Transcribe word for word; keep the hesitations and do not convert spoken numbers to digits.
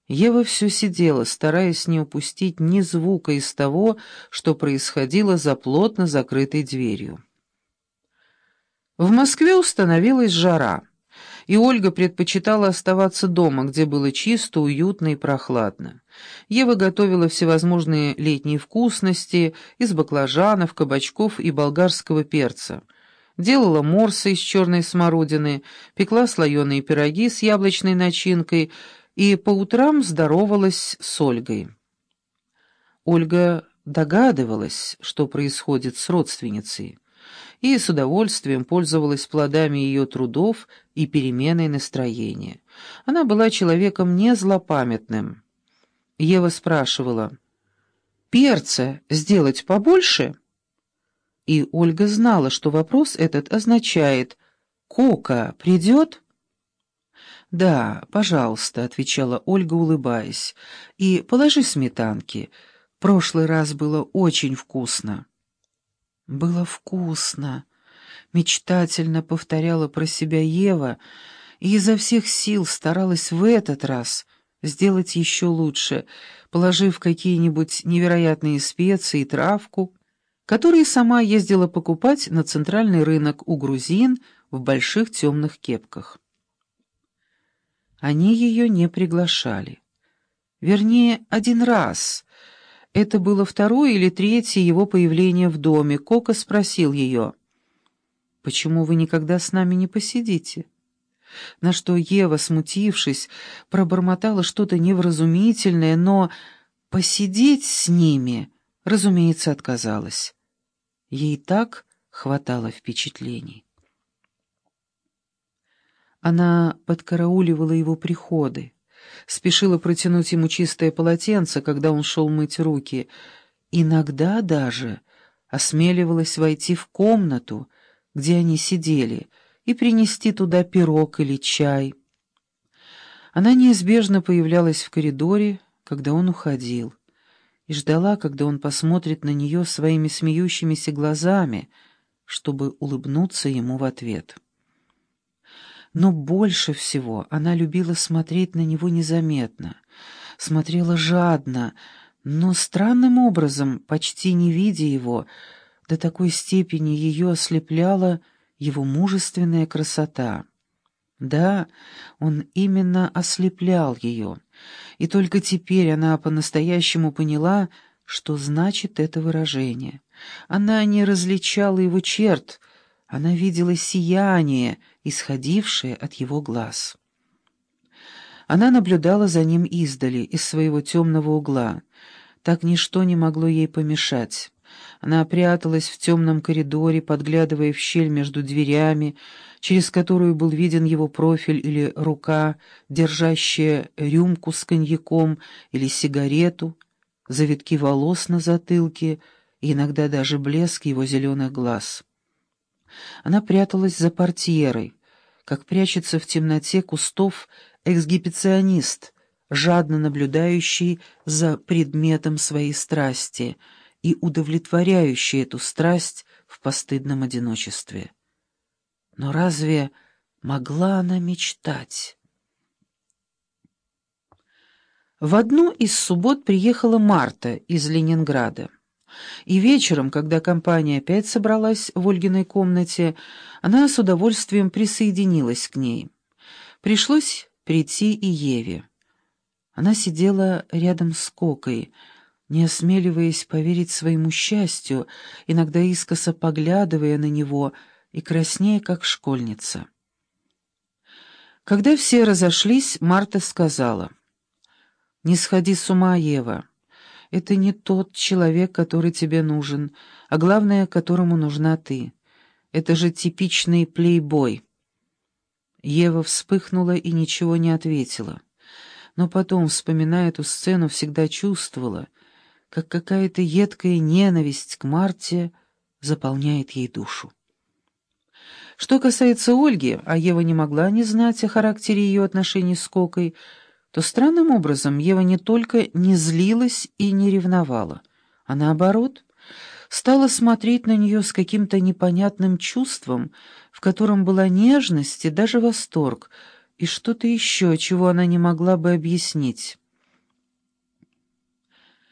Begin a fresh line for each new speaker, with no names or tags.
Ева все сидела, стараясь не упустить ни звука из того, что происходило за плотно закрытой дверью. В Москве установилась жара, и Ольга предпочитала оставаться дома, где было чисто, уютно и прохладно. Ева готовила всевозможные летние вкусности из баклажанов, кабачков и болгарского перца. Делала морсы из черной смородины, пекла слоеные пироги с яблочной начинкой и по утрам здоровалась с Ольгой. Ольга догадывалась, что происходит с родственницей, и с удовольствием пользовалась плодами ее трудов и переменой настроения. Она была человеком не злопамятным. Ева спрашивала: «Перца сделать побольше?» И Ольга знала, что вопрос этот означает: «Кока придет?» «Да, пожалуйста», — отвечала Ольга, улыбаясь, — «и положи сметанки. Прошлый раз было очень вкусно». «Было вкусно», — мечтательно повторяла про себя Ева, и изо всех сил старалась в этот раз сделать еще лучше, положив какие-нибудь невероятные специи и травку, которые сама ездила покупать на центральный рынок у грузин в больших темных кепках. Они ее не приглашали. Вернее, один раз. Это было второе или третье его появление в доме. Кока спросил ее: «Почему вы никогда с нами не посидите?» На что Ева, смутившись, пробормотала что-то невразумительное, но посидеть с ними, разумеется, отказалась. Ей так хватало впечатлений. Она подкарауливала его приходы, спешила протянуть ему чистое полотенце, когда он шел мыть руки, иногда даже осмеливалась войти в комнату, где они сидели, и принести туда пирог или чай. Она неизбежно появлялась в коридоре, когда он уходил, и ждала, когда он посмотрит на нее своими смеющимися глазами, чтобы улыбнуться ему в ответ. Но больше всего она любила смотреть на него незаметно, смотрела жадно, но странным образом, почти не видя его, до такой степени ее ослепляла его мужественная красота. Да, он именно ослеплял ее, и только теперь она по-настоящему поняла, что значит это выражение. Она не различала его черт, она видела сияние, исходившее от его глаз. Она наблюдала за ним издали, из своего темного угла. Так ничто не могло ей помешать. Она пряталась в темном коридоре, подглядывая в щель между дверями, через которую был виден его профиль или рука, держащая рюмку с коньяком или сигарету, завитки волос на затылке и иногда даже блеск его зеленых глаз. Она пряталась за портьерой, как прячется в темноте кустов эксгибиционист, жадно наблюдающий за предметом своей страсти и удовлетворяющий эту страсть в постыдном одиночестве. Но разве могла она мечтать? В одну из суббот приехала Марта из Ленинграда. И вечером, когда компания опять собралась в Ольгиной комнате, она с удовольствием присоединилась к ней. Пришлось прийти и Еве. Она сидела рядом с Кокой, не осмеливаясь поверить своему счастью, иногда искоса поглядывая на него и краснея, как школьница. Когда все разошлись, Марта сказала: «Не сходи с ума, Ева. Это не тот человек, который тебе нужен, а главное, которому нужна ты. Это же типичный плейбой». Ева вспыхнула и ничего не ответила. Но потом, вспоминая эту сцену, всегда чувствовала, как какая-то едкая ненависть к Марте заполняет ей душу. Что касается Ольги, а Ева не могла не знать о характере ее отношений с Кокой, то странным образом Ева не только не злилась и не ревновала, а наоборот, стала смотреть на нее с каким-то непонятным чувством, в котором была нежность и даже восторг, и что-то еще, чего она не могла бы объяснить.